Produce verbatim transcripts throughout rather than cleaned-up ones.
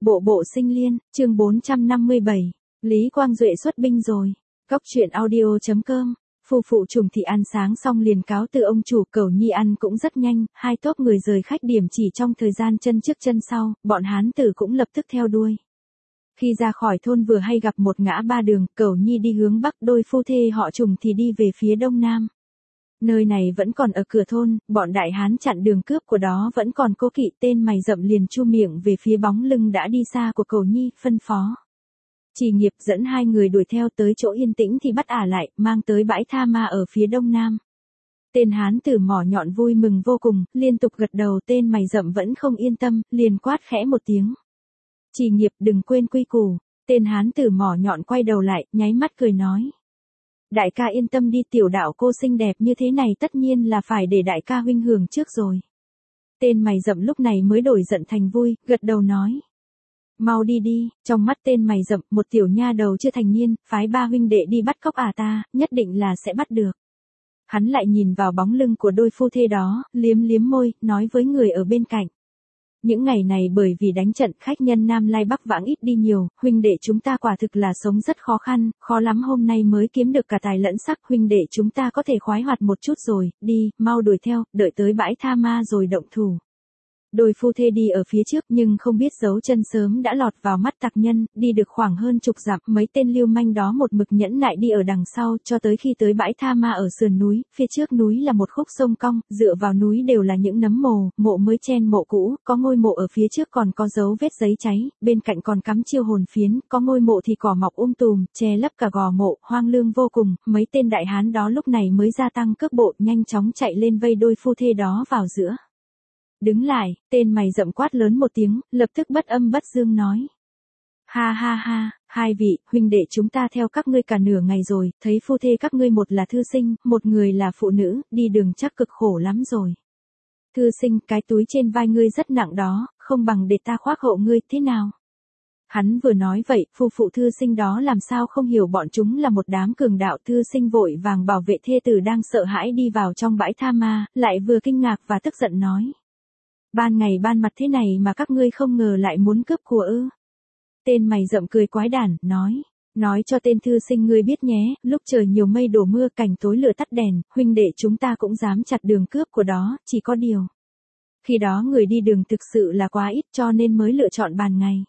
Bộ bộ sinh liên, chương bốn trăm năm mươi bảy, Lý Quang Duệ xuất binh rồi. Cóc truyện audio chấm com, phu phụ Trùng Thị ăn sáng xong liền cáo từ ông chủ. Cẩu Nhi ăn cũng rất nhanh, hai tốp người rời khách điểm chỉ trong thời gian chân trước chân sau, bọn hán tử cũng lập tức theo đuôi. Khi ra khỏi thôn vừa hay gặp một ngã ba đường, Cẩu Nhi đi hướng bắc, đôi phu thê họ Trùng thì đi về phía đông nam. Nơi này vẫn còn ở cửa thôn, bọn đại hán chặn đường cướp của đó vẫn còn cố kỵ. Tên mày rậm liền chu miệng về phía bóng lưng đã đi xa của Cẩu Nhi, phân phó. Chỉ Nghiệp dẫn hai người đuổi theo tới chỗ yên tĩnh thì bắt ả lại, mang tới bãi tha ma ở phía đông nam. Tên hán tử mỏ nhọn vui mừng vô cùng, liên tục gật đầu. Tên mày rậm vẫn không yên tâm, liền quát khẽ một tiếng. Chỉ Nghiệp, đừng quên quy củ. Tên hán tử mỏ nhọn quay đầu lại, nháy mắt cười nói. Đại ca yên tâm đi, tiểu đạo cô xinh đẹp như thế này tất nhiên là phải để đại ca huynh hưởng trước rồi. Tên mày rậm lúc này mới đổi giận thành vui, gật đầu nói. Mau đi đi. Trong mắt tên mày rậm, một tiểu nha đầu chưa thành niên, phái ba huynh đệ đi bắt cóc à ta, nhất định là sẽ bắt được. Hắn lại nhìn vào bóng lưng của đôi phu thê đó, liếm liếm môi, nói với người ở bên cạnh. Những ngày này bởi vì đánh trận, khách nhân Nam Lai Bắc vãng ít đi nhiều, huynh đệ chúng ta quả thực là sống rất khó khăn, khó lắm hôm nay mới kiếm được cả tài lẫn sắc. Huynh đệ chúng ta có thể khoái hoạt một chút rồi, đi, mau đuổi theo, đợi tới bãi tha ma rồi động thủ. Đôi phu thê đi ở phía trước nhưng không biết dấu chân sớm đã lọt vào mắt tặc nhân, đi được khoảng hơn chục dặm, mấy tên lưu manh đó một mực nhẫn nại đi ở đằng sau, cho tới khi tới bãi tha ma ở sườn núi. Phía trước núi là một khúc sông cong, dựa vào núi đều là những nấm mồ, mộ mới chen mộ cũ, có ngôi mộ ở phía trước còn có dấu vết giấy cháy, bên cạnh còn cắm chiêu hồn phiến, có ngôi mộ thì cỏ mọc um tùm, che lấp cả gò mộ, hoang lương vô cùng. Mấy tên đại hán đó lúc này mới gia tăng cước bộ, nhanh chóng chạy lên vây đôi phu thê đó vào giữa. Đứng lại, tên mày rậm quát lớn một tiếng, lập tức bất âm bất dương nói. Ha ha ha, hai vị, huynh đệ chúng ta theo các ngươi cả nửa ngày rồi, thấy phu thê các ngươi một là thư sinh, một người là phụ nữ, đi đường chắc cực khổ lắm rồi. Thư sinh, cái túi trên vai ngươi rất nặng đó, không bằng để ta khoác hộ ngươi, thế nào? Hắn vừa nói vậy, phu phụ thư sinh đó làm sao không hiểu bọn chúng là một đám cường đạo. Thư sinh vội vàng bảo vệ thê tử đang sợ hãi đi vào trong bãi tha ma, lại vừa kinh ngạc và tức giận nói. Ban ngày ban mặt thế này mà các ngươi không ngờ lại muốn cướp của ư? Tên mày rậm cười quái đản, nói. Nói cho tên thư sinh ngươi biết nhé, lúc trời nhiều mây đổ mưa, cảnh tối lửa tắt đèn, huynh đệ chúng ta cũng dám chặt đường cướp của đó, chỉ có điều. Khi đó người đi đường thực sự là quá ít cho nên mới lựa chọn ban ngày.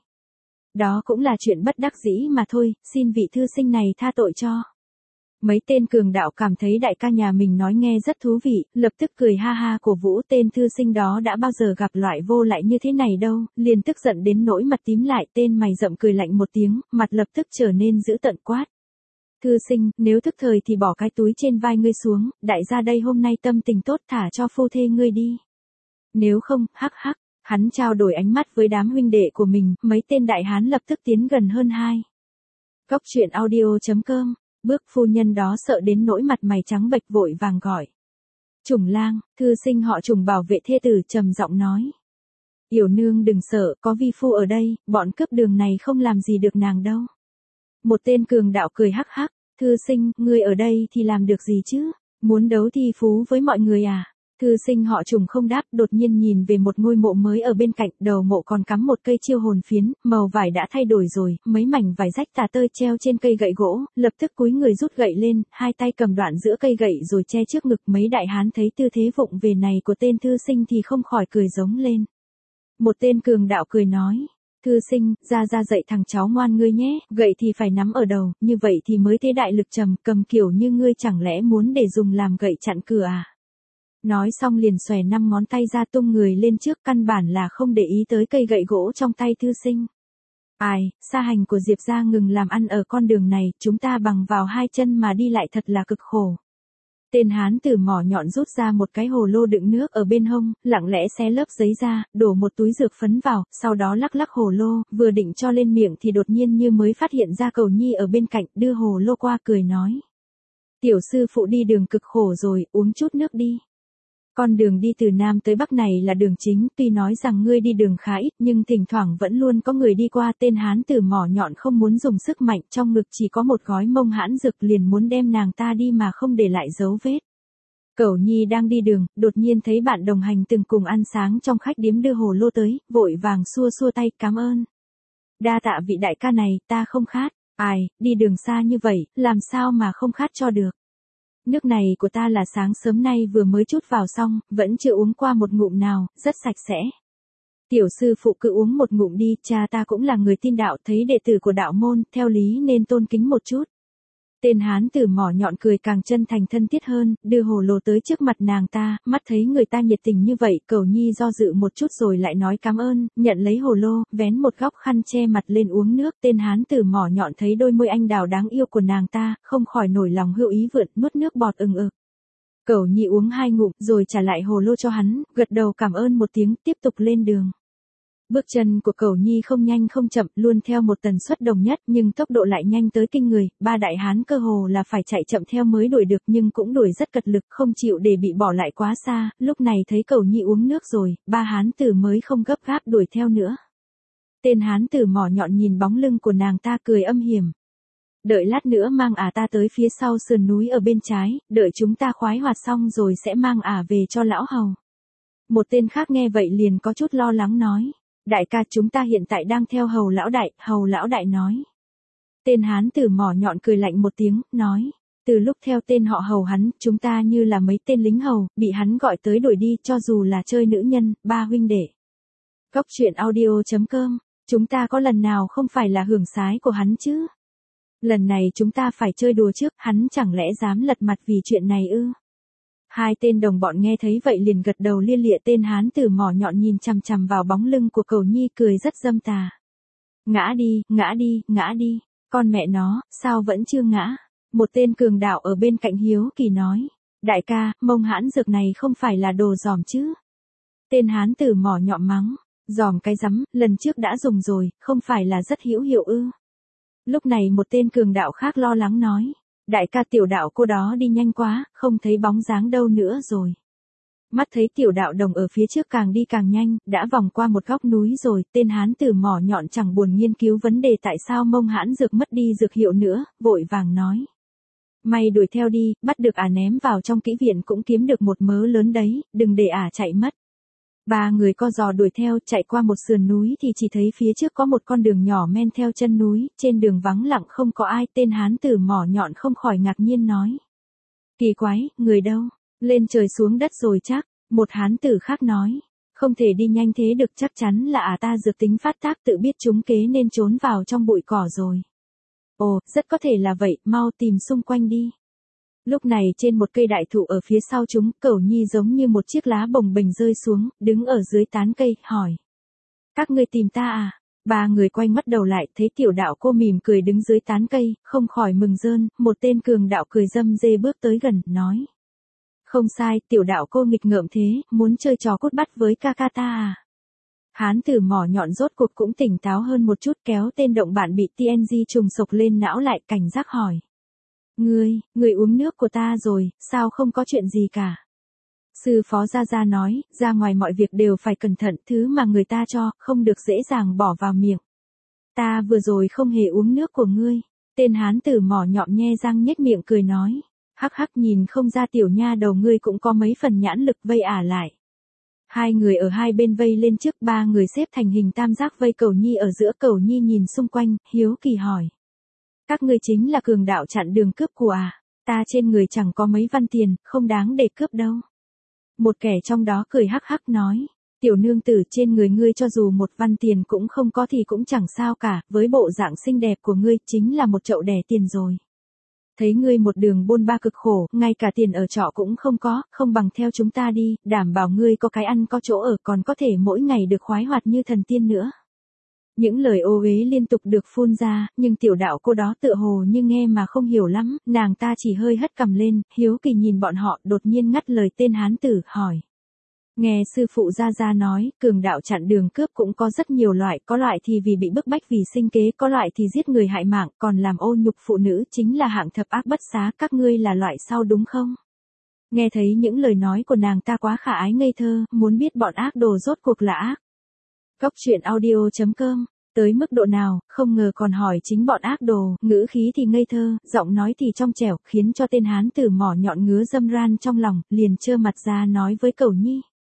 Đó cũng là chuyện bất đắc dĩ mà thôi, xin vị thư sinh này tha tội cho. Mấy tên cường đạo cảm thấy đại ca nhà mình nói nghe rất thú vị, lập tức cười ha ha cổ vũ. Tên thư sinh đó đã bao giờ gặp loại vô lại như thế này đâu, liền tức giận đến nỗi mặt tím lại. Tên mày rậm cười lạnh một tiếng, mặt lập tức trở nên dữ tợn quát. Thư sinh, nếu thức thời thì bỏ cái túi trên vai ngươi xuống, đại gia đây hôm nay tâm tình tốt, thả cho phu thê ngươi đi. Nếu không, hắc hắc, hắn trao đổi ánh mắt với đám huynh đệ của mình, mấy tên đại hán lập tức tiến gần hơn hai. Cóc truyện audio chấm com. Bước phu nhân đó sợ đến nỗi mặt mày trắng bệch, vội vàng gọi. Trùng lang, thư sinh họ Trùng bảo vệ thê tử trầm giọng nói. Yểu nương đừng sợ, có vi phu ở đây, bọn cướp đường này không làm gì được nàng đâu. Một tên cường đạo cười hắc hắc, thư sinh, ngươi ở đây thì làm được gì chứ, muốn đấu thi phú với mọi người à? Thư sinh họ Trùng không đáp, đột nhiên nhìn về một ngôi mộ mới ở bên cạnh, đầu mộ còn cắm một cây chiêu hồn phiến, màu vải đã thay đổi rồi, mấy mảnh vải rách tả tơi treo trên cây gậy gỗ, lập tức cúi người rút gậy lên, hai tay cầm đoạn giữa cây gậy rồi che trước ngực. Mấy đại hán thấy tư thế vụng về này của tên thư sinh thì không khỏi cười giống lên. Một tên cường đạo cười nói. Thư sinh, ra ra dạy thằng cháu ngoan ngươi nhé, gậy thì phải nắm ở đầu, như vậy thì mới thế đại lực trầm, cầm kiểu như ngươi chẳng lẽ muốn để dùng làm gậy chặn cửa à? Nói xong liền xòe năm ngón tay ra, tung người lên trước, căn bản là không để ý tới cây gậy gỗ trong tay thư sinh. Ai, sa hành của Diệp gia ngừng làm ăn ở con đường này, chúng ta bằng vào hai chân mà đi lại thật là cực khổ. Tên hán tử mỏ nhọn rút ra một cái hồ lô đựng nước ở bên hông, lặng lẽ xé lớp giấy ra, đổ một túi dược phấn vào, sau đó lắc lắc hồ lô, vừa định cho lên miệng thì đột nhiên như mới phát hiện ra Cẩu Nhi ở bên cạnh, đưa hồ lô qua cười nói. Tiểu sư phụ đi đường cực khổ rồi, uống chút nước đi. Con đường đi từ Nam tới Bắc này là đường chính, tuy nói rằng ngươi đi đường khá ít nhưng thỉnh thoảng vẫn luôn có người đi qua. Tên hán tử mỏ nhọn không muốn dùng sức mạnh, trong ngực chỉ có một gói mông hãn dược, liền muốn đem nàng ta đi mà không để lại dấu vết. Cẩu Nhi đang đi đường, đột nhiên thấy bạn đồng hành từng cùng ăn sáng trong khách điếm đưa hồ lô tới, vội vàng xua xua tay, cảm ơn. Đa tạ vị đại ca này, ta không khát. Ai, đi đường xa như vậy, làm sao mà không khát cho được. Nước này của ta là sáng sớm nay vừa mới chút vào xong, vẫn chưa uống qua một ngụm nào, rất sạch sẽ. Tiểu sư phụ cứ uống một ngụm đi, cha ta cũng là người tin đạo, thấy đệ tử của đạo môn, theo lý nên tôn kính một chút. Tên hán tử mỏ nhọn cười càng chân thành thân thiết hơn, đưa hồ lô tới trước mặt nàng ta, mắt thấy người ta nhiệt tình như vậy, Cẩu Nhi do dự một chút rồi lại nói cảm ơn, nhận lấy hồ lô, vén một góc khăn che mặt lên uống nước. Tên hán tử mỏ nhọn thấy đôi môi anh đào đáng yêu của nàng ta, không khỏi nổi lòng hữu ý vượn, nuốt nước bọt ừng ực. Cẩu Nhi uống hai ngụm, rồi trả lại hồ lô cho hắn, gật đầu cảm ơn một tiếng, tiếp tục lên đường. Bước chân của Cẩu Nhi không nhanh không chậm, luôn theo một tần suất đồng nhất, nhưng tốc độ lại nhanh tới kinh người, ba đại hán cơ hồ là phải chạy chậm theo mới đuổi được, nhưng cũng đuổi rất cật lực, không chịu để bị bỏ lại quá xa. Lúc này thấy Cẩu Nhi uống nước rồi, ba hán tử mới không gấp gáp đuổi theo nữa. Tên hán tử mỏ nhọn nhìn bóng lưng của nàng ta cười âm hiểm. Đợi lát nữa mang ả ta tới phía sau sườn núi ở bên trái, đợi chúng ta khoái hoạt xong rồi sẽ mang ả về cho lão hầu. Một tên khác nghe vậy liền có chút lo lắng nói. Đại ca, chúng ta hiện tại đang theo hầu lão đại. Hầu lão đại nói. Tên hán tử mỏ nhọn cười lạnh một tiếng, nói. Từ lúc theo tên họ hầu hắn, chúng ta như là mấy tên lính hầu, bị hắn gọi tới đuổi đi, cho dù là chơi nữ nhân, ba huynh đệ. Góc truyện audio chấm com, chúng ta có lần nào không phải là hưởng sái của hắn chứ? Lần này chúng ta phải chơi đùa trước, hắn chẳng lẽ dám lật mặt vì chuyện này ư? Hai tên đồng bọn nghe thấy vậy liền gật đầu lia lịa. Tên hán tử mỏ nhọn nhìn chằm chằm vào bóng lưng của Cẩu Nhi cười rất dâm tà. Ngã đi, ngã đi, ngã đi, con mẹ nó, sao vẫn chưa ngã? Một tên cường đạo ở bên cạnh hiếu kỳ nói. Đại ca, mông hãn dược này không phải là đồ giòm chứ? Tên hán tử mỏ nhọn mắng. Giòm cái rắm, lần trước đã dùng rồi, không phải là rất hữu hiệu ư? Lúc này một tên cường đạo khác lo lắng nói. Đại ca, tiểu đạo cô đó đi nhanh quá, không thấy bóng dáng đâu nữa rồi. Mắt thấy tiểu đạo đồng ở phía trước càng đi càng nhanh, đã vòng qua một góc núi rồi, tên hán tử mỏ nhọn chẳng buồn nghiên cứu vấn đề tại sao mông hãn dược mất đi dược hiệu nữa, vội vàng nói. Mày đuổi theo đi, bắt được ả ném vào trong kỹ viện cũng kiếm được một mớ lớn đấy, đừng để ả chạy mất. Ba người co giò đuổi theo, chạy qua một sườn núi thì chỉ thấy phía trước có một con đường nhỏ men theo chân núi, trên đường vắng lặng không có ai. Tên hán tử mỏ nhọn không khỏi ngạc nhiên nói. Kỳ quái, người đâu? Lên trời xuống đất rồi chắc. Một hán tử khác nói. Không thể đi nhanh thế được, chắc chắn là ả ta dược tính phát tác tự biết trúng kế nên trốn vào trong bụi cỏ rồi. Ồ, rất có thể là vậy, mau tìm xung quanh đi. Lúc này trên một cây đại thụ ở phía sau chúng, Cẩu Nhi giống như một chiếc lá bồng bềnh rơi xuống, đứng ở dưới tán cây, hỏi. Các ngươi tìm ta à? Ba người quay mắt đầu lại, thấy tiểu đạo cô mỉm cười đứng dưới tán cây, không khỏi mừng rơn. Một tên cường đạo cười râm rê bước tới gần, nói. Không sai, tiểu đạo cô nghịch ngợm thế, muốn chơi trò cút bắt với ca ca ta à? Hán tử mỏ nhọn rốt cuộc cũng tỉnh táo hơn một chút, kéo tên động bạn bị tê en giê trùng sộc lên não lại, cảnh giác hỏi. Ngươi, ngươi uống nước của ta rồi, sao không có chuyện gì cả? Sư phó Gia Gia nói, ra ngoài mọi việc đều phải cẩn thận, thứ mà người ta cho, không được dễ dàng bỏ vào miệng. Ta vừa rồi không hề uống nước của ngươi. Tên hán tử mỏ nhọn nhe răng nhếch miệng cười nói. Hắc hắc, nhìn không ra tiểu nha đầu ngươi cũng có mấy phần nhãn lực, vây ả lại. Hai người ở hai bên vây lên trước, ba người xếp thành hình tam giác vây Cẩu Nhi ở giữa. Cẩu Nhi nhìn xung quanh, hiếu kỳ hỏi. Các ngươi chính là cường đạo chặn đường cướp của à? Ta trên người chẳng có mấy văn tiền, không đáng để cướp đâu. Một kẻ trong đó cười hắc hắc nói. Tiểu nương tử, trên người ngươi cho dù một văn tiền cũng không có thì cũng chẳng sao cả, với bộ dạng xinh đẹp của ngươi chính là một chậu đẻ tiền rồi. Thấy ngươi một đường bôn ba cực khổ, ngay cả tiền ở trọ cũng không có, không bằng theo chúng ta đi, đảm bảo ngươi có cái ăn có chỗ ở, còn có thể mỗi ngày được khoái hoạt như thần tiên nữa. Những lời ô uế liên tục được phun ra, nhưng tiểu đạo cô đó tựa hồ như nghe mà không hiểu lắm, nàng ta chỉ hơi hất cằm lên, hiếu kỳ nhìn bọn họ, đột nhiên ngắt lời tên hán tử, hỏi. Nghe sư phụ Gia Gia nói, cường đạo chặn đường cướp cũng có rất nhiều loại, có loại thì vì bị bức bách vì sinh kế, có loại thì giết người hại mạng, còn làm ô nhục phụ nữ chính là hạng thập ác bất xá, các ngươi là loại sau đúng không? Nghe thấy những lời nói của nàng ta quá khả ái ngây thơ, muốn biết bọn ác đồ rốt cuộc là ác. Góc truyện audio chấm com, tới mức độ nào, không ngờ còn hỏi chính bọn ác đồ, ngữ khí thì ngây thơ, giọng nói thì trong trẻo, khiến cho tên hán tử mỏ nhọn ngứa dâm ran trong lòng, liền trơ mặt ra nói với Cẩu Nhi.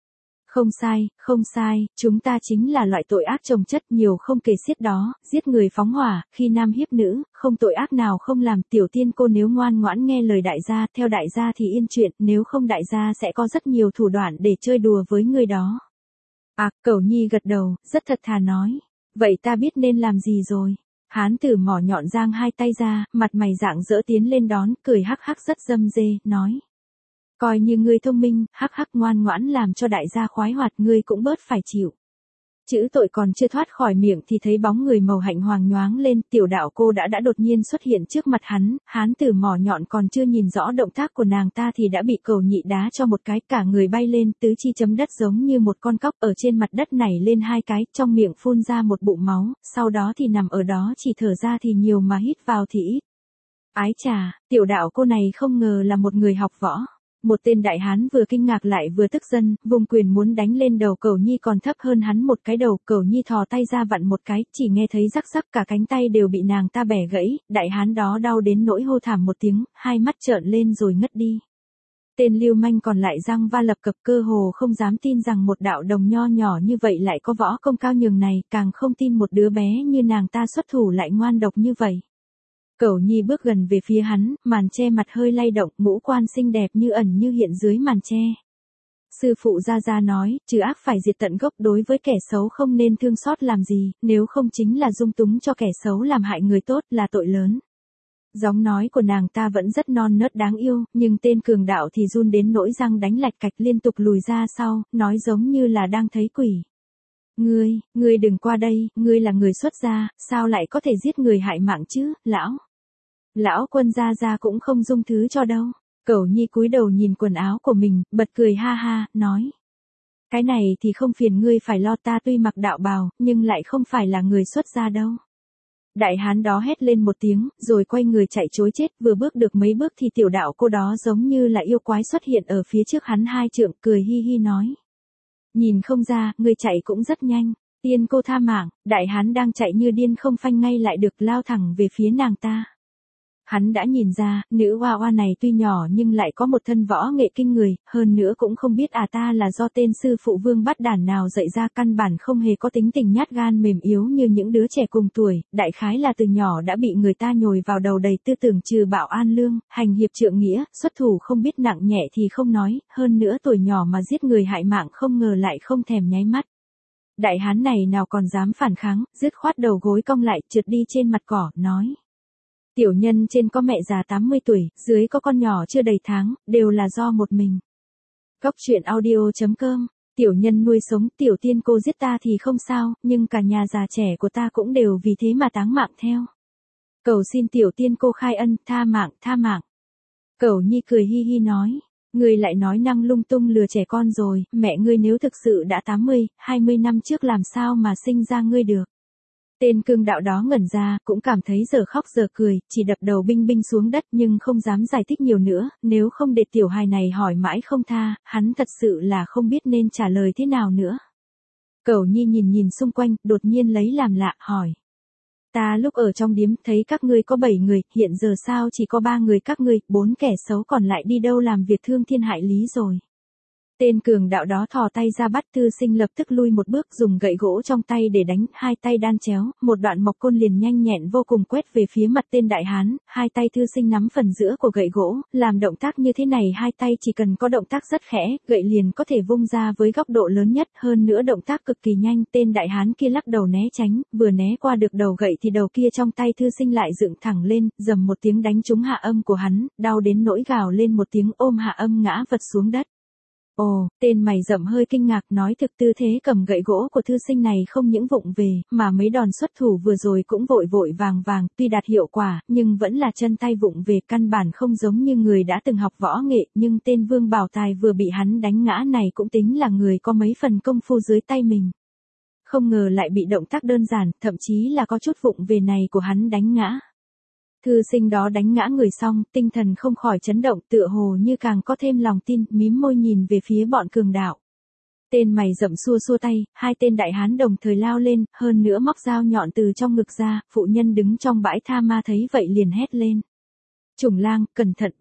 Không sai, không sai, chúng ta chính là loại tội ác chồng chất nhiều không kể xiết đó, giết người phóng hỏa, khi nam hiếp nữ, không tội ác nào không làm. Tiểu tiên cô nếu ngoan ngoãn nghe lời đại gia, theo đại gia thì yên chuyện, nếu không đại gia sẽ có rất nhiều thủ đoạn để chơi đùa với người đó. À, Cẩu Nhi gật đầu, rất thật thà nói. Vậy ta biết nên làm gì rồi. Hán tử mỏ nhọn giang hai tay ra, mặt mày rạng rỡ tiến lên đón, cười hắc hắc rất dâm dê, nói. Coi như ngươi thông minh, hắc hắc ngoan ngoãn làm cho đại gia khoái hoạt, ngươi cũng bớt phải chịu. Chữ tội còn chưa thoát khỏi miệng thì thấy bóng người màu hạnh hoàng nhoáng lên, tiểu đạo cô đã đã đột nhiên xuất hiện trước mặt hắn, hán tử mỏ nhọn còn chưa nhìn rõ động tác của nàng ta thì đã bị Cẩu Nhị đá cho một cái, cả người bay lên, tứ chi chấm đất giống như một con cóc ở trên mặt đất nảy lên hai cái, trong miệng phun ra một bụng máu, sau đó thì nằm ở đó chỉ thở ra thì nhiều mà hít vào thì ít. Ái chà, tiểu đạo cô này không ngờ là một người học võ. Một tên đại hán vừa kinh ngạc lại vừa tức giận, vùng quyền muốn đánh lên đầu Cẩu Nhi còn thấp hơn hắn một cái đầu, Cẩu Nhi thò tay ra vặn một cái, chỉ nghe thấy rắc rắc cả cánh tay đều bị nàng ta bẻ gãy, đại hán đó đau đến nỗi hô thảm một tiếng, hai mắt trợn lên rồi ngất đi. Tên lưu manh còn lại răng va lập cập, cơ hồ không dám tin rằng một đạo đồng nho nhỏ như vậy lại có võ công cao nhường này, càng không tin một đứa bé như nàng ta xuất thủ lại ngoan độc như vậy. Cẩu Nhi bước gần về phía hắn, màn che mặt hơi lay động, ngũ quan xinh đẹp như ẩn như hiện dưới màn che. Sư phụ Gia Gia nói, trừ ác phải diệt tận gốc, đối với kẻ xấu không nên thương xót làm gì, nếu không chính là dung túng cho kẻ xấu làm hại người tốt, là tội lớn. Giọng nói của nàng ta vẫn rất non nớt đáng yêu, nhưng tên cường đạo thì run đến nỗi răng đánh lạch cạch liên tục lùi ra sau, nói giống như là đang thấy quỷ. Ngươi, ngươi đừng qua đây, ngươi là người xuất gia, sao lại có thể giết người hại mạng chứ, lão? Lão quân Gia Gia cũng không dung thứ cho đâu. Cẩu Nhi cúi đầu nhìn quần áo của mình, bật cười ha ha, nói. Cái này thì không phiền ngươi phải lo, ta tuy mặc đạo bào, nhưng lại không phải là người xuất gia đâu. Đại hán đó hét lên một tiếng, rồi quay người chạy trối chết, vừa bước được mấy bước thì tiểu đạo cô đó giống như là yêu quái xuất hiện ở phía trước hắn hai trượng, cười hi hi nói. Nhìn không ra, ngươi chạy cũng rất nhanh. Tiên cô tha mạng, đại hán đang chạy như điên không phanh ngay lại được, lao thẳng về phía nàng ta. Hắn đã nhìn ra, nữ hoa hoa này tuy nhỏ nhưng lại có một thân võ nghệ kinh người, hơn nữa cũng không biết à ta là do tên sư phụ Vương Bát Đản nào dạy ra, căn bản không hề có tính tình nhát gan mềm yếu như những đứa trẻ cùng tuổi, đại khái là từ nhỏ đã bị người ta nhồi vào đầu đầy tư tưởng trừ bạo an lương, hành hiệp trượng nghĩa, xuất thủ không biết nặng nhẹ thì không nói, hơn nữa tuổi nhỏ mà giết người hại mạng không ngờ lại không thèm nháy mắt. Đại hán này nào còn dám phản kháng, dứt khoát đầu gối cong lại, trượt đi trên mặt cỏ, nói. Tiểu nhân trên có mẹ già tám mươi tuổi, dưới có con nhỏ chưa đầy tháng, đều là do một mình. Cóc truyện audio chấm com, tiểu nhân nuôi sống, tiểu tiên cô giết ta thì không sao, nhưng cả nhà già trẻ của ta cũng đều vì thế mà táng mạng theo. Cầu xin tiểu tiên cô khai ân, tha mạng, tha mạng. Cẩu Nhi cười hi hi nói, ngươi lại nói năng lung tung lừa trẻ con rồi, mẹ ngươi nếu thực sự đã tám mươi, hai mươi năm trước làm sao mà sinh ra ngươi được. Tên cương đạo đó ngẩn ra, cũng cảm thấy giờ khóc giờ cười, chỉ đập đầu binh binh xuống đất nhưng không dám giải thích nhiều nữa, nếu không để tiểu hài này hỏi mãi không tha, hắn thật sự là không biết nên trả lời thế nào nữa. Cẩu Nhi nhìn nhìn xung quanh, đột nhiên lấy làm lạ, hỏi. Ta lúc ở trong điếm thấy các ngươi có bảy người, hiện giờ sao chỉ có ba người các ngươi, bốn kẻ xấu còn lại đi đâu làm việc thương thiên hại lý rồi. Tên cường đạo đó thò tay ra bắt thư sinh lập tức lui một bước, dùng gậy gỗ trong tay để đánh, hai tay đan chéo, một đoạn mộc côn liền nhanh nhẹn vô cùng quét về phía mặt tên đại hán, hai tay thư sinh nắm phần giữa của gậy gỗ, làm động tác như thế này hai tay chỉ cần có động tác rất khẽ, gậy liền có thể vung ra với góc độ lớn nhất, hơn nữa động tác cực kỳ nhanh, tên đại hán kia lắc đầu né tránh, vừa né qua được đầu gậy thì đầu kia trong tay thư sinh lại dựng thẳng lên, dầm một tiếng đánh trúng hạ âm của hắn, đau đến nỗi gào lên một tiếng ôm hạ âm ngã vật xuống đất. Ồ, tên mày rậm hơi kinh ngạc, nói thực tư thế cầm gậy gỗ của thư sinh này không những vụng về, mà mấy đòn xuất thủ vừa rồi cũng vội vội vàng vàng, tuy đạt hiệu quả, nhưng vẫn là chân tay vụng về, căn bản không giống như người đã từng học võ nghệ, nhưng tên Vương Bảo Tài vừa bị hắn đánh ngã này cũng tính là người có mấy phần công phu dưới tay mình. Không ngờ lại bị động tác đơn giản, thậm chí là có chút vụng về này của hắn đánh ngã. Thư sinh đó đánh ngã người xong, tinh thần không khỏi chấn động, tựa hồ như càng có thêm lòng tin, mím môi nhìn về phía bọn cường đạo. Tên mày rậm xua xua tay, hai tên đại hán đồng thời lao lên, hơn nữa móc dao nhọn từ trong ngực ra, phụ nhân đứng trong bãi tha ma thấy vậy liền hét lên. Trùng lang, cẩn thận bọn.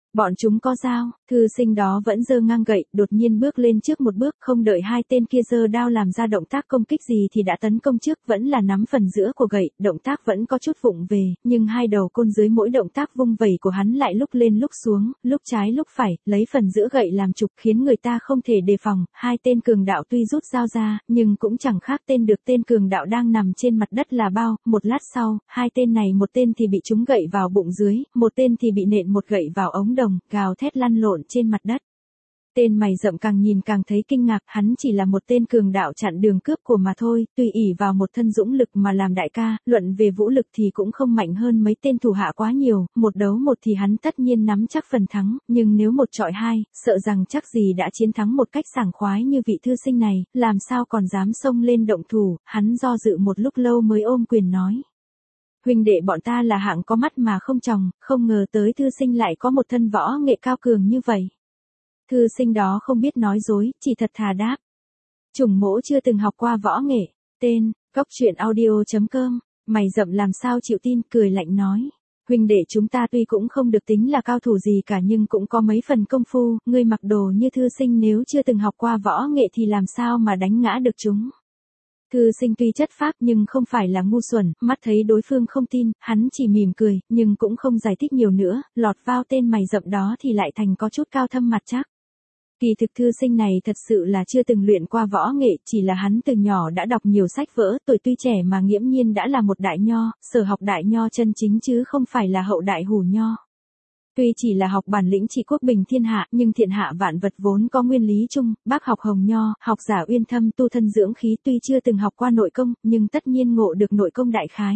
Bọn chúng có dao, thư sinh đó vẫn giơ ngang gậy, đột nhiên bước lên trước một bước, không đợi hai tên kia giơ đao làm ra động tác công kích gì thì đã tấn công trước, vẫn là nắm phần giữa của gậy, động tác vẫn có chút vụng về, nhưng hai đầu côn dưới mỗi động tác vung vẩy của hắn lại lúc lên lúc xuống, lúc trái lúc phải, lấy phần giữa gậy làm trục khiến người ta không thể đề phòng, hai tên cường đạo tuy rút dao ra, nhưng cũng chẳng khác tên được tên cường đạo đang nằm trên mặt đất là bao, một lát sau, hai tên này một tên thì bị trúng gậy vào bụng dưới, một tên thì bị nện một gậy vào ống đồng, gào thét lăn lộn trên mặt đất. Tên mày rậm càng nhìn càng thấy kinh ngạc, hắn chỉ là một tên cường đạo chặn đường cướp của mà thôi, tùy ỷ vào một thân dũng lực mà làm đại ca, luận về vũ lực thì cũng không mạnh hơn mấy tên thủ hạ quá nhiều, một đấu một thì hắn tất nhiên nắm chắc phần thắng, nhưng nếu một trọi hai, sợ rằng chắc gì đã chiến thắng một cách sảng khoái như vị thư sinh này, làm sao còn dám xông lên động thủ, hắn do dự một lúc lâu mới ôm quyền nói. Huynh đệ bọn ta là hạng có mắt mà không tròng, không ngờ tới thư sinh lại có một thân võ nghệ cao cường như vậy. Thư sinh đó không biết nói dối, chỉ thật thà đáp. Chủng mỗ chưa từng học qua võ nghệ, tên, cóc truyện audio chấm com, mày rậm làm sao chịu tin, cười lạnh nói. Huynh đệ chúng ta tuy cũng không được tính là cao thủ gì cả nhưng cũng có mấy phần công phu, ngươi mặc đồ như thư sinh nếu chưa từng học qua võ nghệ thì làm sao mà đánh ngã được chúng. Thư sinh tuy chất phác nhưng không phải là ngu xuẩn, mắt thấy đối phương không tin, hắn chỉ mỉm cười, nhưng cũng không giải thích nhiều nữa, lọt vào tên mày rậm đó thì lại thành có chút cao thâm mặt chắc. Kỳ thực thư sinh này thật sự là chưa từng luyện qua võ nghệ, chỉ là hắn từ nhỏ đã đọc nhiều sách vỡ, tuổi tuy trẻ mà nghiễm nhiên đã là một đại nho, sở học đại nho chân chính chứ không phải là hậu đại hủ nho. Tuy chỉ là học bản lĩnh trị quốc bình thiên hạ, nhưng thiên hạ vạn vật vốn có nguyên lý chung, bác học hồng nho, học giả uyên thâm tu thân dưỡng khí tuy chưa từng học qua nội công, nhưng tất nhiên ngộ được nội công đại khái.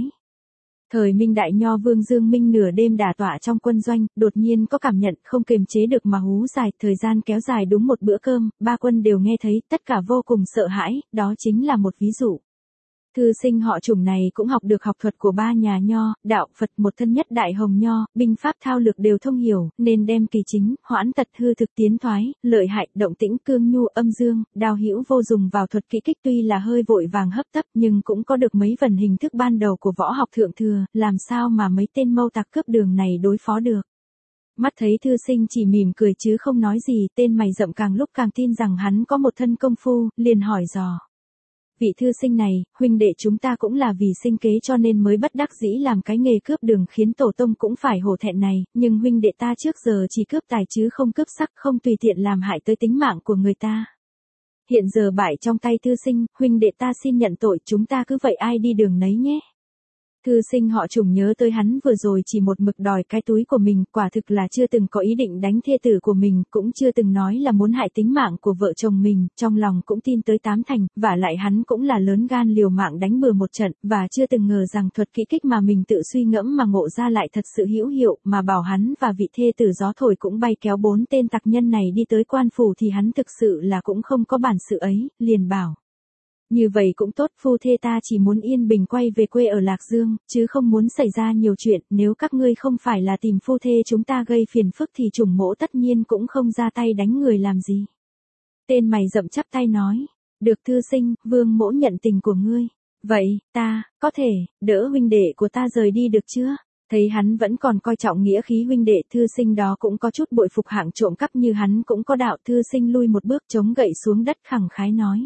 Thời Minh đại nho Vương Dương Minh nửa đêm đả tọa trong quân doanh, đột nhiên có cảm nhận không kiềm chế được mà hú dài, thời gian kéo dài đúng một bữa cơm, ba quân đều nghe thấy, tất cả vô cùng sợ hãi, đó chính là một ví dụ. Thư sinh họ Trùng này cũng học được học thuật của ba nhà nho, đạo Phật, một thân nhất đại hồng nho, binh pháp thao lược đều thông hiểu, nên đem kỳ chính, hoãn tật hư thực tiến thoái, lợi hại, động tĩnh cương nhu âm dương, đao hữu vô dùng vào thuật kỹ kích tuy là hơi vội vàng hấp tấp nhưng cũng có được mấy phần hình thức ban đầu của võ học thượng thừa, làm sao mà mấy tên mâu tặc cướp đường này đối phó được. Mắt thấy thư sinh chỉ mỉm cười chứ không nói gì, tên mày rậm càng lúc càng tin rằng hắn có một thân công phu, liền hỏi dò. Vị thư sinh này, huynh đệ chúng ta cũng là vì sinh kế cho nên mới bất đắc dĩ làm cái nghề cướp đường khiến tổ tông cũng phải hổ thẹn này, nhưng huynh đệ ta trước giờ chỉ cướp tài chứ không cướp sắc, không tùy tiện làm hại tới tính mạng của người ta. Hiện giờ bại trong tay thư sinh, huynh đệ ta xin nhận tội, chúng ta cứ vậy ai đi đường nấy nhé. Thư sinh họ Trùng nhớ tới hắn vừa rồi chỉ một mực đòi cái túi của mình, quả thực là chưa từng có ý định đánh thê tử của mình, cũng chưa từng nói là muốn hại tính mạng của vợ chồng mình, trong lòng cũng tin tới tám thành, và lại hắn cũng là lớn gan liều mạng đánh bừa một trận, và chưa từng ngờ rằng thuật kỹ kích mà mình tự suy ngẫm mà ngộ ra lại thật sự hữu hiệu, mà bảo hắn và vị thê tử gió thổi cũng bay kéo bốn tên tặc nhân này đi tới quan phủ thì hắn thực sự là cũng không có bản sự ấy, liền bảo. Như vậy cũng tốt, phu thê ta chỉ muốn yên bình quay về quê ở Lạc Dương, chứ không muốn xảy ra nhiều chuyện, nếu các ngươi không phải là tìm phu thê chúng ta gây phiền phức thì Trùng mỗ tất nhiên cũng không ra tay đánh người làm gì. Tên mày rậm chắp tay nói, được thư sinh, Vương mỗ nhận tình của ngươi. Vậy, ta, có thể, đỡ huynh đệ của ta rời đi được chưa? Thấy hắn vẫn còn coi trọng nghĩa khí huynh đệ, thư sinh đó cũng có chút bội phục hạng trộm cắp như hắn cũng có đạo, thư sinh lui một bước chống gậy xuống đất khẳng khái nói.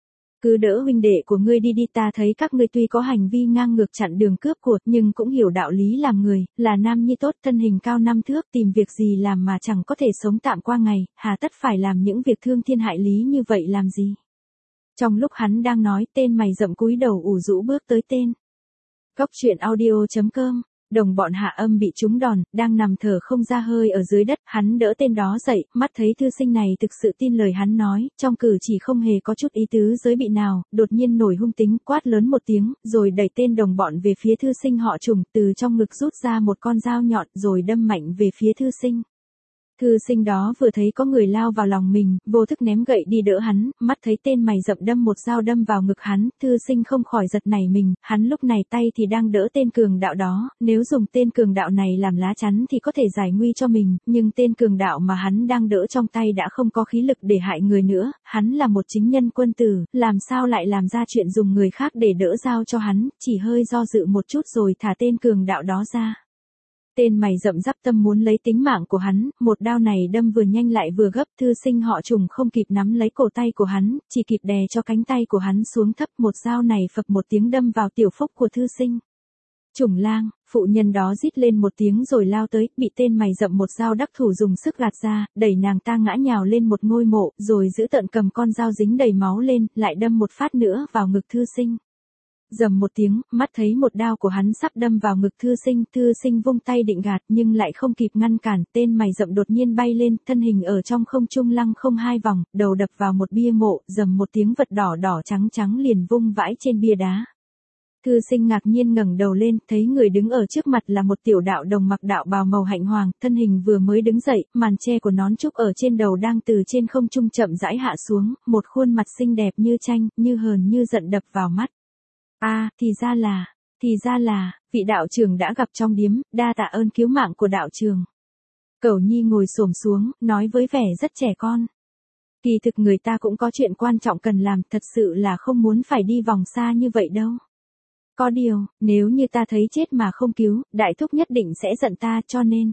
Cứ đỡ huynh đệ của ngươi đi đi, ta thấy các ngươi tuy có hành vi ngang ngược chặn đường cướp của, nhưng cũng hiểu đạo lý làm người, là nam nhi tốt, thân hình cao năm thước, tìm việc gì làm mà chẳng có thể sống tạm qua ngày, hà tất phải làm những việc thương thiên hại lý như vậy làm gì. Trong lúc hắn đang nói, tên mày rậm cúi đầu ủ rũ bước tới tên. Cóc truyện audio chấm com, đồng bọn Hạ Âm bị trúng đòn, đang nằm thở không ra hơi ở dưới đất, hắn đỡ tên đó dậy, mắt thấy thư sinh này thực sự tin lời hắn nói, trong cử chỉ không hề có chút ý tứ giới bị nào, đột nhiên nổi hung tính, quát lớn một tiếng, rồi đẩy tên đồng bọn về phía thư sinh họ Trùng, từ trong ngực rút ra một con dao nhọn rồi đâm mạnh về phía thư sinh. Thư sinh đó vừa thấy có người lao vào lòng mình, vô thức ném gậy đi đỡ hắn, mắt thấy tên mày rậm đâm một dao đâm vào ngực hắn, thư sinh không khỏi giật nảy mình, hắn lúc này tay thì đang đỡ tên cường đạo đó, nếu dùng tên cường đạo này làm lá chắn thì có thể giải nguy cho mình, nhưng tên cường đạo mà hắn đang đỡ trong tay đã không có khí lực để hại người nữa, hắn là một chính nhân quân tử, làm sao lại làm ra chuyện dùng người khác để đỡ dao cho hắn, chỉ hơi do dự một chút rồi thả tên cường đạo đó ra. Tên mày rậm rắp tâm muốn lấy tính mạng của hắn, một đao này đâm vừa nhanh lại vừa gấp, thư sinh họ Trùng không kịp nắm lấy cổ tay của hắn, chỉ kịp đè cho cánh tay của hắn xuống thấp, một dao này phập một tiếng đâm vào tiểu phúc của thư sinh. Trùng lang, phụ nhân đó rít lên một tiếng rồi lao tới, bị tên mày rậm một dao đắc thủ dùng sức gạt ra, đẩy nàng ta ngã nhào lên một ngôi mộ, rồi giữ tợn cầm con dao dính đầy máu lên, lại đâm một phát nữa vào ngực thư sinh. Dầm một tiếng, mắt thấy một đao của hắn sắp đâm vào ngực thư sinh, thư sinh vung tay định gạt nhưng lại không kịp ngăn cản, tên mày rậm đột nhiên bay lên, thân hình ở trong không trung lăng không hai vòng, đầu đập vào một bia mộ, dầm một tiếng vật đỏ đỏ trắng trắng liền vung vãi trên bia đá. Thư sinh ngạc nhiên ngẩng đầu lên, thấy người đứng ở trước mặt là một tiểu đạo đồng mặc đạo bào màu hạnh hoàng, thân hình vừa mới đứng dậy, màn che của nón trúc ở trên đầu đang từ trên không trung chậm rãi hạ xuống, một khuôn mặt xinh đẹp như tranh, như hờn như giận đập vào mắt. A, à, thì ra là, thì ra là, vị đạo trưởng đã gặp trong điếm, đa tạ ơn cứu mạng của đạo trưởng. Cẩu Nhi ngồi xổm xuống, nói với vẻ rất trẻ con. Kỳ thực người ta cũng có chuyện quan trọng cần làm, thật sự là không muốn phải đi vòng xa như vậy đâu. Có điều, nếu như ta thấy chết mà không cứu, đại thúc nhất định sẽ giận ta, cho nên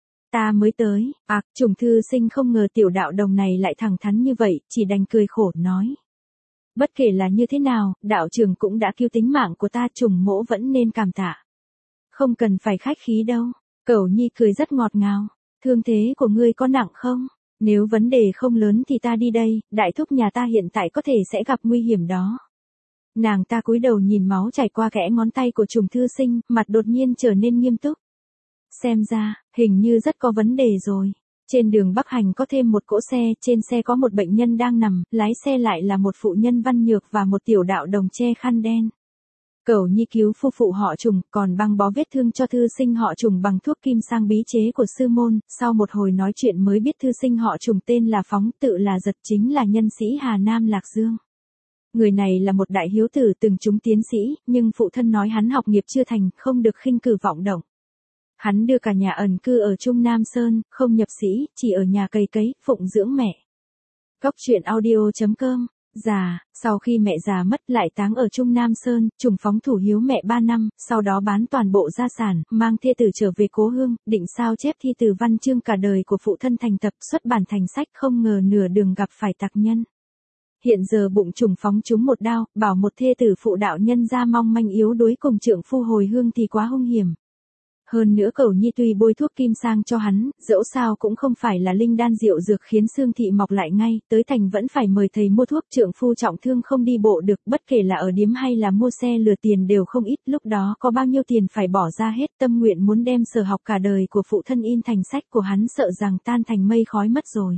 ta mới tới. À, Trùng thư sinh không ngờ tiểu đạo đồng này lại thẳng thắn như vậy, chỉ đành cười khổ nói. Bất kể là như thế nào, đạo trưởng cũng đã cứu tính mạng của ta, Trùng mỗ vẫn nên cảm tạ. Không cần phải khách khí đâu. Cẩu Nhi cười rất ngọt ngào. Thương thế của ngươi có nặng không? Nếu vấn đề không lớn thì ta đi đây, đại thúc nhà ta hiện tại có thể sẽ gặp nguy hiểm đó. Nàng ta cúi đầu nhìn máu chảy qua kẽ ngón tay của Trùng thư sinh, mặt đột nhiên trở nên nghiêm túc. Xem ra, hình như rất có vấn đề rồi. Trên đường Bắc Hành có thêm một cỗ xe, trên xe có một bệnh nhân đang nằm, lái xe lại là một phụ nhân văn nhược và một tiểu đạo đồng che khăn đen. Cẩu Nhi cứu phu phụ họ Trùng, còn băng bó vết thương cho thư sinh họ Trùng bằng thuốc kim sang bí chế của sư môn, sau một hồi nói chuyện mới biết thư sinh họ Trùng tên là Phóng, tự là Giật, chính là nhân sĩ Hà Nam Lạc Dương. Người này là một đại hiếu tử từng trúng tiến sĩ, nhưng phụ thân nói hắn học nghiệp chưa thành, không được khinh cử vọng động. Hắn đưa cả nhà ẩn cư ở Trung Nam Sơn, không nhập sĩ, chỉ ở nhà cày cấy, phụng dưỡng mẹ. Góc truyện audio chấm com. Già, sau khi mẹ già mất lại táng ở Trung Nam Sơn, Trùng Phóng thủ hiếu mẹ ba năm, sau đó bán toàn bộ gia sản, mang thê tử trở về cố hương, định sao chép thi từ văn chương cả đời của phụ thân thành tập, xuất bản thành sách, không ngờ nửa đường gặp phải tặc nhân. Hiện giờ bụng Trùng Phóng trúng một đao, bảo một thê tử phụ đạo nhân ra mong manh yếu đuối cùng trượng phu hồi hương thì quá hung hiểm. Hơn nữa Cẩu Nhi tuy bôi thuốc kim sang cho hắn, dẫu sao cũng không phải là linh đan rượu dược khiến xương thị mọc lại ngay, tới thành vẫn phải mời thầy mua thuốc, trượng phu trọng thương không đi bộ được, bất kể là ở điếm hay là mua xe lừa tiền đều không ít, lúc đó có bao nhiêu tiền phải bỏ ra hết, tâm nguyện muốn đem sở học cả đời của phụ thân in thành sách của hắn sợ rằng tan thành mây khói mất rồi.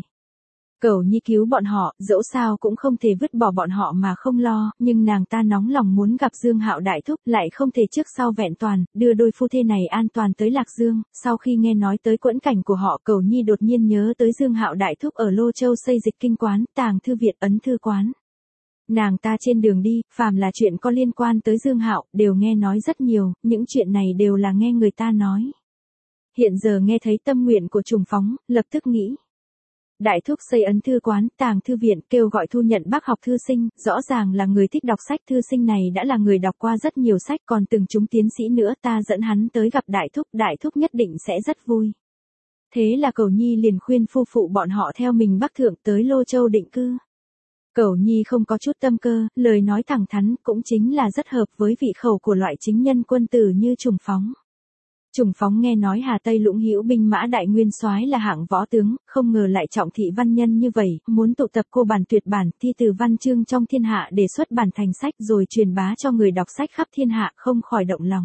Cẩu Nhi cứu bọn họ, dẫu sao cũng không thể vứt bỏ bọn họ mà không lo, nhưng nàng ta nóng lòng muốn gặp Dương Hạo đại thúc, lại không thể trước sau vẹn toàn, đưa đôi phu thê này an toàn tới Lạc Dương. Sau khi nghe nói tới quẫn cảnh của họ, Cẩu Nhi đột nhiên nhớ tới Dương Hạo đại thúc ở Lô Châu xây dịch kinh quán, tàng thư viện, ấn thư quán. Nàng ta trên đường đi, phàm là chuyện có liên quan tới Dương Hạo, đều nghe nói rất nhiều, những chuyện này đều là nghe người ta nói. Hiện giờ nghe thấy tâm nguyện của Trùng Phóng, lập tức nghĩ. Đại thúc xây ấn thư quán, tàng thư viện, kêu gọi thu nhận bác học thư sinh, rõ ràng là người thích đọc sách, thư sinh này đã là người đọc qua rất nhiều sách, còn từng trúng tiến sĩ nữa, ta dẫn hắn tới gặp đại thúc, đại thúc nhất định sẽ rất vui. Thế là Cẩu Nhi liền khuyên phu phụ bọn họ theo mình bắc thượng tới Lô Châu định cư. Cẩu Nhi không có chút tâm cơ, lời nói thẳng thắn, cũng chính là rất hợp với vị khẩu của loại chính nhân quân tử như Trùng Phóng. Trùng Phóng nghe nói Hà Tây Lũng Hữu binh mã đại nguyên soái là hạng võ tướng, không ngờ lại trọng thị văn nhân như vậy, muốn tụ tập cô bản tuyệt bản, thi từ văn chương trong thiên hạ để xuất bản thành sách rồi truyền bá cho người đọc sách khắp thiên hạ, không khỏi động lòng.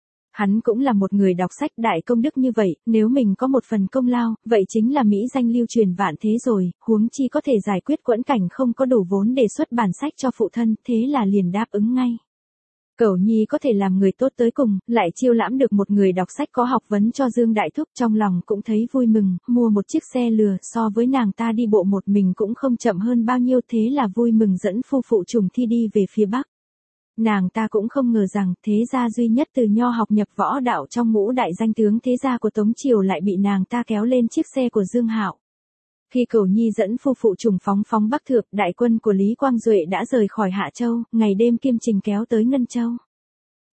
Hắn cũng là một người đọc sách đại công đức như vậy, nếu mình có một phần công lao, vậy chính là mỹ danh lưu truyền vạn thế rồi, huống chi có thể giải quyết quẫn cảnh không có đủ vốn để xuất bản sách cho phụ thân, thế là liền đáp ứng ngay. Cẩu Nhi có thể làm người tốt tới cùng, lại chiêu lãm được một người đọc sách có học vấn cho Dương Đại Thúc, trong lòng cũng thấy vui mừng, mua một chiếc xe lừa, so với nàng ta đi bộ một mình cũng không chậm hơn bao nhiêu, thế là vui mừng dẫn phu phụ Trùng Thi đi về phía Bắc. Nàng ta cũng không ngờ rằng, thế gia duy nhất từ nho học nhập võ đạo trong ngũ đại danh tướng thế gia của Tống Triều lại bị nàng ta kéo lên chiếc xe của Dương Hạo. Khi Cẩu Nhi dẫn phu phụ Trùng Phóng phóng bắc thượng, đại quân của Lý Quang Duệ đã rời khỏi Hạ Châu, ngày đêm kiêm trình kéo tới Ngân Châu.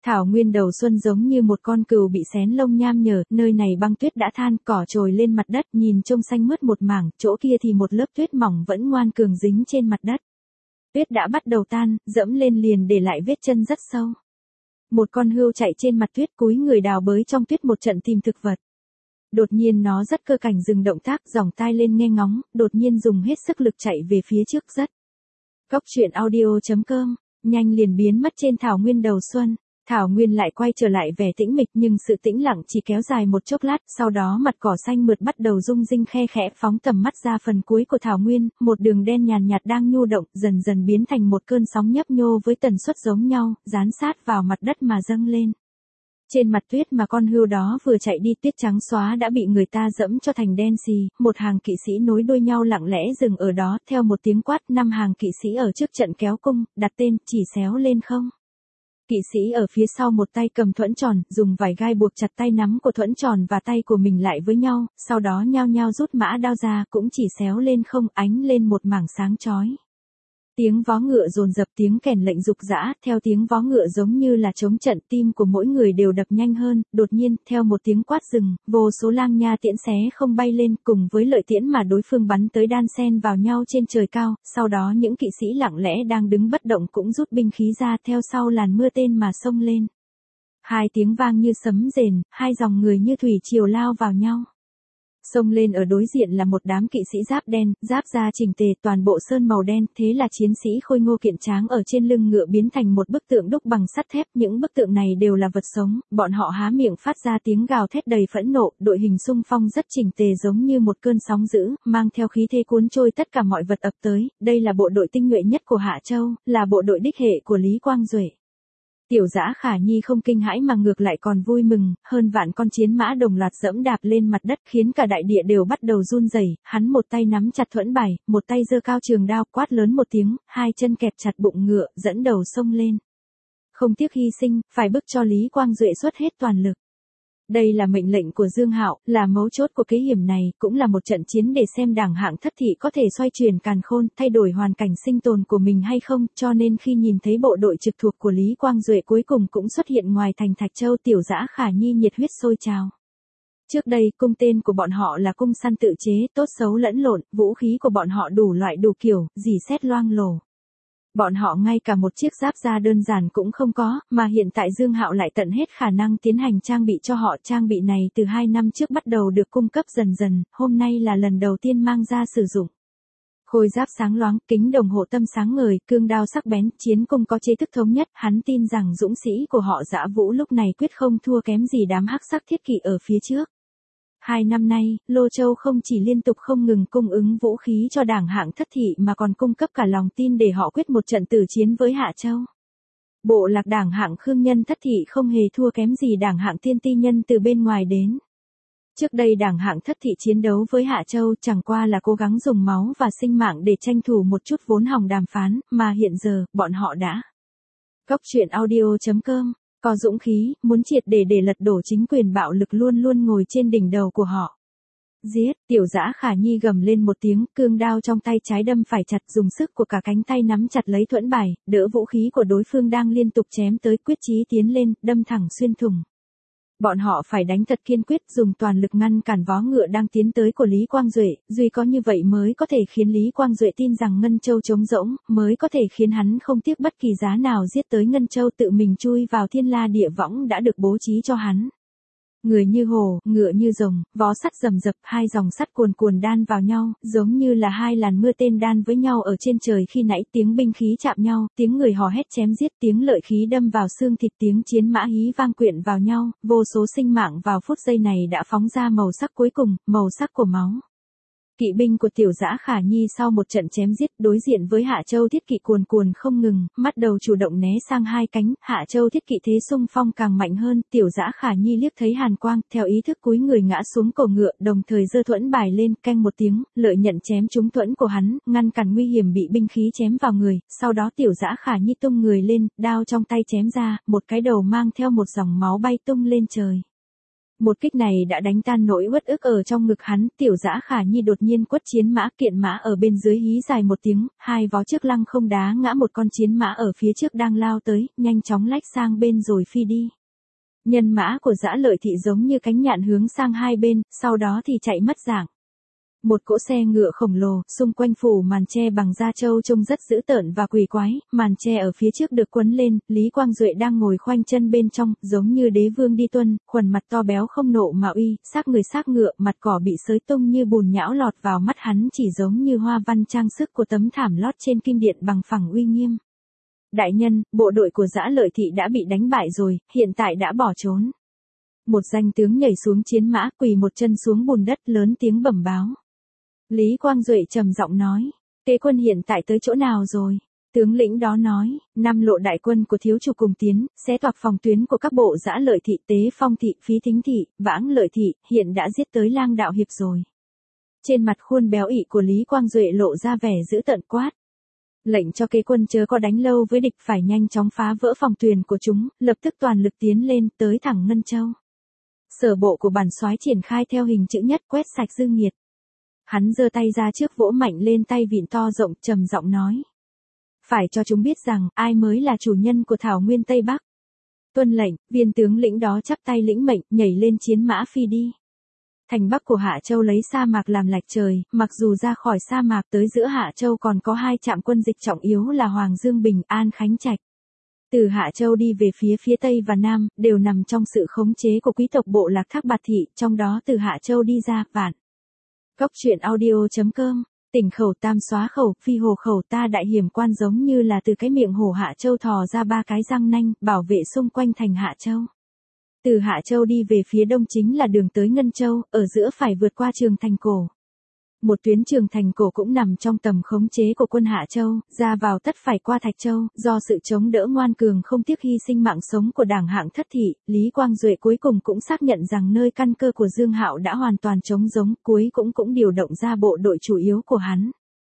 Thảo nguyên đầu xuân giống như một con cừu bị xén lông nham nhở, nơi này băng tuyết đã than, cỏ trồi lên mặt đất, nhìn trông xanh mướt một mảng, chỗ kia thì một lớp tuyết mỏng vẫn ngoan cường dính trên mặt đất. Tuyết đã bắt đầu tan, dẫm lên liền để lại vết chân rất sâu. Một con hươu chạy trên mặt tuyết cúi người đào bới trong tuyết một trận tìm thực vật. Đột nhiên nó rất cơ cảnh dừng động tác, giòng tai lên nghe ngóng, đột nhiên dùng hết sức lực chạy về phía trước rất. Cóc truyện audio chấm com, nhanh liền biến mất trên thảo nguyên đầu xuân. Thảo nguyên lại quay trở lại vẻ tĩnh mịch nhưng sự tĩnh lặng chỉ kéo dài một chốc lát, sau đó mặt cỏ xanh mượt bắt đầu rung rinh khe khẽ phóng tầm mắt ra phần cuối của thảo nguyên, một đường đen nhàn nhạt đang nhu động, dần dần biến thành một cơn sóng nhấp nhô với tần suất giống nhau, dán sát vào mặt đất mà dâng lên. Trên mặt tuyết mà con hươu đó vừa chạy đi, tuyết trắng xóa đã bị người ta dẫm cho thành đen xì, một hàng kỵ sĩ nối đuôi nhau lặng lẽ dừng ở đó, theo một tiếng quát, năm hàng kỵ sĩ ở trước trận kéo cung, đặt tên, chỉ xéo lên không. Kỵ sĩ ở phía sau một tay cầm thuẫn tròn, dùng vải gai buộc chặt tay nắm của thuẫn tròn và tay của mình lại với nhau, sau đó nhao nhao rút mã đao ra, cũng chỉ xéo lên không, ánh lên một mảng sáng chói. Tiếng vó ngựa dồn dập, tiếng kèn lệnh rục rã, theo tiếng vó ngựa giống như là trống trận, tim của mỗi người đều đập nhanh hơn, đột nhiên, theo một tiếng quát rừng, vô số lang nha tiễn xé không bay lên, cùng với lợi tiễn mà đối phương bắn tới đan xen vào nhau trên trời cao, sau đó những kỵ sĩ lặng lẽ đang đứng bất động cũng rút binh khí ra, theo sau làn mưa tên mà xông lên. Hai tiếng vang như sấm rền, hai dòng người như thủy triều lao vào nhau. Xông lên ở đối diện là một đám kỵ sĩ giáp đen, giáp da chỉnh tề, toàn bộ sơn màu đen, thế là chiến sĩ khôi ngô kiện tráng ở trên lưng ngựa biến thành một bức tượng đúc bằng sắt thép, những bức tượng này đều là vật sống, bọn họ há miệng phát ra tiếng gào thét đầy phẫn nộ, đội hình xung phong rất chỉnh tề giống như một cơn sóng dữ, mang theo khí thế cuốn trôi tất cả mọi vật ập tới, đây là bộ đội tinh nhuệ nhất của Hạ Châu, là bộ đội đích hệ của Lý Quang Duệ. Tiểu Dã Khả Nhi không kinh hãi mà ngược lại còn vui mừng, hơn vạn con chiến mã đồng loạt dẫm đạp lên mặt đất khiến cả đại địa đều bắt đầu run rẩy, hắn một tay nắm chặt thuẫn bài, một tay giơ cao trường đao, quát lớn một tiếng, hai chân kẹp chặt bụng ngựa, dẫn đầu xông lên. Không tiếc hy sinh, phải bức cho Lý Quang Duệ xuất hết toàn lực. Đây là mệnh lệnh của Dương Hạo, là mấu chốt của kế hiểm này, cũng là một trận chiến để xem Đảng Hạng Thất Thị có thể xoay chuyển càn khôn, thay đổi hoàn cảnh sinh tồn của mình hay không, cho nên khi nhìn thấy bộ đội trực thuộc của Lý Quang Duệ cuối cùng cũng xuất hiện ngoài thành Thạch Châu, Tiểu Dã Khả Nhi nhiệt huyết sôi trào. Trước đây, cung tên của bọn họ là cung săn tự chế, tốt xấu lẫn lộn, vũ khí của bọn họ đủ loại đủ kiểu, dì xét loang lổ. Bọn họ ngay cả một chiếc giáp da đơn giản cũng không có, mà hiện tại Dương Hạo lại tận hết khả năng tiến hành trang bị cho họ. Trang bị này từ hai năm trước bắt đầu được cung cấp dần dần, hôm nay là lần đầu tiên mang ra sử dụng. Khôi giáp sáng loáng, kính đồng hộ tâm sáng ngời, cương đao sắc bén, chiến cung có chế thức thống nhất, hắn tin rằng dũng sĩ của họ Dã Vũ lúc này quyết không thua kém gì đám hắc sắc thiết kỵ ở phía trước. Hai năm nay, Lô Châu không chỉ liên tục không ngừng cung ứng vũ khí cho Đảng Hạng Thất Thị mà còn cung cấp cả lòng tin để họ quyết một trận tử chiến với Hạ Châu. Bộ lạc Đảng Hạng Khương Nhân Thất Thị không hề thua kém gì Đảng Hạng Tiên Ti Nhân từ bên ngoài đến. Trước đây Đảng Hạng Thất Thị chiến đấu với Hạ Châu chẳng qua là cố gắng dùng máu và sinh mạng để tranh thủ một chút vốn hòng đàm phán, mà hiện giờ, bọn họ đã. Cóc truyện audio chấm com, có dũng khí, muốn triệt để để lật đổ chính quyền bạo lực luôn luôn ngồi trên đỉnh đầu của họ. Giết, Tiểu Dã Khả Nhi gầm lên một tiếng, cương đao trong tay trái đâm phải chặt, dùng sức của cả cánh tay nắm chặt lấy thuẫn bài, đỡ vũ khí của đối phương đang liên tục chém tới, quyết chí tiến lên, đâm thẳng xuyên thủng. Bọn họ phải đánh thật kiên quyết, dùng toàn lực ngăn cản vó ngựa đang tiến tới của Lý Quang Duệ, duy có như vậy mới có thể khiến Lý Quang Duệ tin rằng Ngân Châu trống rỗng, mới có thể khiến hắn không tiếc bất kỳ giá nào giết tới Ngân Châu, tự mình chui vào thiên la địa võng đã được bố trí cho hắn. Người như hồ, ngựa như rồng, vó sắt rầm rập, hai dòng sắt cuồn cuồn đan vào nhau, giống như là hai làn mưa tên đan với nhau ở trên trời khi nãy, tiếng binh khí chạm nhau, tiếng người hò hét chém giết, tiếng lợi khí đâm vào xương thịt, tiếng chiến mã hí vang quyện vào nhau, vô số sinh mạng vào phút giây này đã phóng ra màu sắc cuối cùng, màu sắc của máu. Kỵ binh của Tiểu Dã Khả Nhi sau một trận chém giết đối diện với Hạ Châu thiết kỵ cuồn cuồn không ngừng, bắt đầu chủ động né sang hai cánh, Hạ Châu thiết kỵ thế xung phong càng mạnh hơn, Tiểu Dã Khả Nhi liếc thấy hàn quang, theo ý thức cúi người ngã xuống cổ ngựa, đồng thời giơ thuẫn bài lên, canh một tiếng, lợi nhận chém trúng thuẫn của hắn, ngăn cản nguy hiểm bị binh khí chém vào người, sau đó Tiểu Dã Khả Nhi tung người lên, đao trong tay chém ra, một cái đầu mang theo một dòng máu bay tung lên trời. Một kích này đã đánh tan nỗi uất ức ở trong ngực hắn, Tiểu Dã Khả Nhi đột nhiên quất chiến mã, kiện mã ở bên dưới hí dài một tiếng, hai vó trước lăng không đá ngã một con chiến mã ở phía trước đang lao tới, nhanh chóng lách sang bên rồi phi đi. Nhân mã của Dã Lợi Thị giống như cánh nhạn hướng sang hai bên, sau đó thì chạy mất dạng. Một cỗ xe ngựa khổng lồ, xung quanh phủ màn che bằng da trâu trông rất dữ tợn và quỷ quái, màn che ở phía trước được quấn lên, Lý Quang Duệ đang ngồi khoanh chân bên trong, giống như đế vương đi tuân, khuôn mặt to béo không nộ mà uy, xác người xác ngựa, mặt cỏ bị xới tung như bùn nhão lọt vào mắt hắn chỉ giống như hoa văn trang sức của tấm thảm lót trên kinh điện bằng phẳng uy nghiêm. Đại nhân, bộ đội của Dã Lợi Thị đã bị đánh bại rồi, hiện tại đã bỏ trốn. Một danh tướng nhảy xuống chiến mã, quỳ một chân xuống bùn đất, lớn tiếng bẩm báo. Lý Quang Duệ trầm giọng nói, kế quân hiện tại tới chỗ nào rồi? Tướng lĩnh đó nói, năm lộ đại quân của thiếu chủ cùng tiến, xé toạc phòng tuyến của các bộ Dã Lợi Thị, Tế Phong Thị, Phí Thính Thị, Vãng Lợi Thị, hiện đã giết tới Lang Đạo Hiệp rồi. Trên mặt khuôn béo ị của Lý Quang Duệ lộ ra vẻ dữ tợn quát. Lệnh cho kế quân chớ có đánh lâu với địch, phải nhanh chóng phá vỡ phòng tuyến của chúng, lập tức toàn lực tiến lên, tới thẳng Ngân Châu. Sở bộ của bản soái triển khai theo hình chữ nhất quét sạch dư nghiệt. Hắn giơ tay ra trước vỗ mạnh lên tay vịn to rộng, trầm giọng nói. Phải cho chúng biết rằng, ai mới là chủ nhân của Thảo Nguyên Tây Bắc. Tuân lệnh, viên tướng lĩnh đó chắp tay lĩnh mệnh, nhảy lên chiến mã phi đi. Thành Bắc của Hạ Châu lấy sa mạc làm lạch trời, mặc dù ra khỏi sa mạc tới giữa Hạ Châu còn có hai trạm quân dịch trọng yếu là Hoàng Dương Bình, An Khánh Trạch. Từ Hạ Châu đi về phía phía Tây và Nam, đều nằm trong sự khống chế của quý tộc bộ lạc Thác Bạt Thị, trong đó từ Hạ Châu đi ra, Vạn. Góc truyện audio chấm com, tỉnh khẩu tam xóa khẩu, phi hồ khẩu ta đại hiểm quan giống như là từ cái miệng hổ Hạ Châu thò ra ba cái răng nanh, bảo vệ xung quanh thành Hạ Châu. Từ Hạ Châu đi về phía đông chính là đường tới Ngân Châu, ở giữa phải vượt qua Trường Thành Cổ. Một tuyến Trường Thành Cổ cũng nằm trong tầm khống chế của quân Hạ Châu, ra vào tất phải qua Thạch Châu, do sự chống đỡ ngoan cường không tiếc hy sinh mạng sống của Đảng Hạng Thất Thị, Lý Quang Duệ cuối cùng cũng xác nhận rằng nơi căn cơ của Dương Hạo đã hoàn toàn trống rỗng, cuối cũng cũng điều động ra bộ đội chủ yếu của hắn.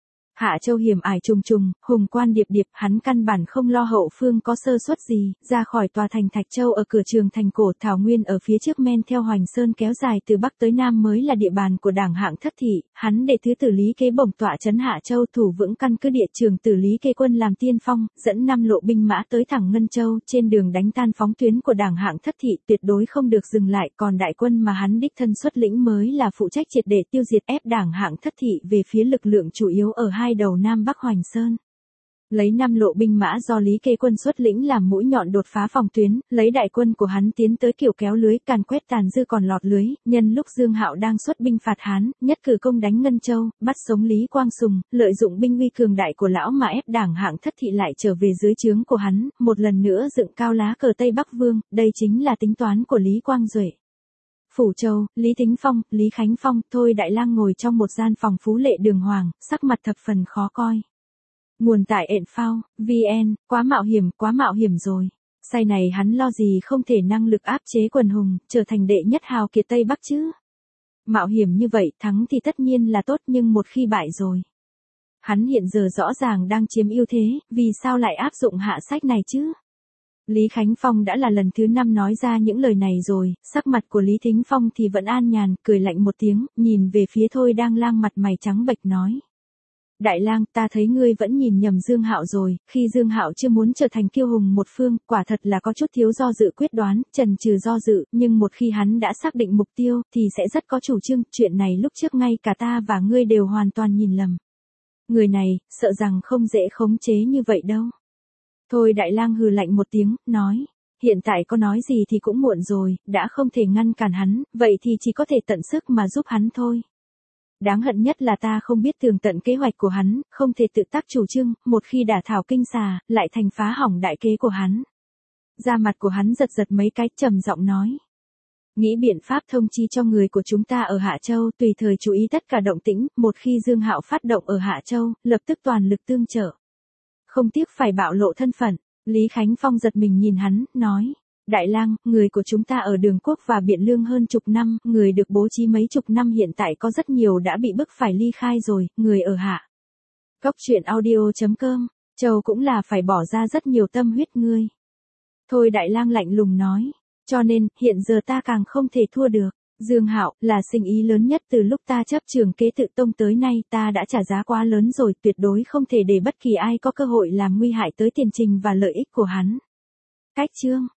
Hạ Châu hiểm ải trùng trùng, hùng quan điệp điệp, hắn căn bản không lo hậu phương có sơ suất gì, ra khỏi tòa thành Thạch Châu ở cửa Trường Thành Cổ, Thảo Nguyên ở phía trước men theo Hoành Sơn kéo dài từ Bắc tới Nam mới là địa bàn của Đảng Hạng Thất Thị, hắn để thứ tử Lý Kế bổng tọa trấn Hạ Châu thủ vững căn cứ địa, trường tử Lý Kế quân làm tiên phong, dẫn năm lộ binh mã tới thẳng Ngân Châu, trên đường đánh tan phóng tuyến của Đảng Hạng Thất Thị, tuyệt đối không được dừng lại, còn đại quân mà hắn đích thân xuất lĩnh mới là phụ trách triệt để tiêu diệt ép Đảng Hạng Thất Thị về phía lực lượng chủ yếu ở hai đầu Nam Bắc Hoành Sơn. Lấy năm lộ binh mã do Lý Kế quân xuất lĩnh làm mũi nhọn đột phá phòng tuyến, lấy đại quân của hắn tiến tới kiểu kéo lưới, càn quét tàn dư còn lọt lưới, nhân lúc Dương Hạo đang xuất binh phạt Hán, nhất cử công đánh Ngân Châu, bắt sống Lý Quang Sùng, lợi dụng binh uy cường đại của lão mà ép Đảng Hạng Thất Thị lại trở về dưới trướng của hắn, một lần nữa dựng cao lá cờ Tây Bắc Vương, đây chính là tính toán của Lý Quang Duệ. Phủ Châu, Lý Thính Phong, Lý Khánh Phong, Thôi Đại Lang ngồi trong một gian phòng phú lệ đường hoàng, sắc mặt thập phần khó coi. Nguồn tại ện phao, vn, quá mạo hiểm, quá mạo hiểm rồi. Say này hắn lo gì không thể năng lực áp chế quần hùng, trở thành đệ nhất hào kiệt Tây Bắc chứ. Mạo hiểm như vậy, thắng thì tất nhiên là tốt nhưng một khi bại rồi. Hắn hiện giờ rõ ràng đang chiếm ưu thế, vì sao lại áp dụng hạ sách này chứ? Lý Khánh Phong đã là lần thứ năm nói ra những lời này rồi, sắc mặt của Lý Thính Phong thì vẫn an nhàn, cười lạnh một tiếng, nhìn về phía Thôi Đang Lang mặt mày trắng bệch nói. Đại lang, ta thấy ngươi vẫn nhìn nhầm Dương Hạo rồi, khi Dương Hạo chưa muốn trở thành kiêu hùng một phương, quả thật là có chút thiếu do dự quyết đoán, chần chừ do dự, nhưng một khi hắn đã xác định mục tiêu, thì sẽ rất có chủ trương, chuyện này lúc trước ngay cả ta và ngươi đều hoàn toàn nhìn lầm. Người này, sợ rằng không dễ khống chế như vậy đâu. Thôi Đại Lang hừ lạnh một tiếng, nói, hiện tại có nói gì thì cũng muộn rồi, đã không thể ngăn cản hắn, vậy thì chỉ có thể tận sức mà giúp hắn thôi. Đáng hận nhất là ta không biết tường tận kế hoạch của hắn, không thể tự tác chủ trương, một khi đả thảo kinh xà, lại thành phá hỏng đại kế của hắn. Da mặt của hắn giật giật mấy cái, trầm giọng nói. Nghĩ biện pháp thông chi cho người của chúng ta ở Hạ Châu, tùy thời chú ý tất cả động tĩnh, một khi Dương Hạo phát động ở Hạ Châu, lập tức toàn lực tương trợ. Không tiếc phải bạo lộ thân phận, Lý Khánh Phong giật mình nhìn hắn, nói. Đại lang, người của chúng ta ở Đường Quốc và Biện Lương hơn chục năm, người được bố trí mấy chục năm hiện tại có rất nhiều đã bị bức phải ly khai rồi, người ở Hạ. Góc truyện audio chấm com, Châu cũng là phải bỏ ra rất nhiều tâm huyết ngươi. Thôi Đại Lang lạnh lùng nói, Cho nên, hiện giờ ta càng không thể thua được. Dương Hạo, là sinh ý lớn nhất từ lúc ta chấp trường kế tự tông tới nay, ta đã trả giá quá lớn rồi, tuyệt đối không thể để bất kỳ ai có cơ hội làm nguy hại tới tiền trình và lợi ích của hắn. Cách chương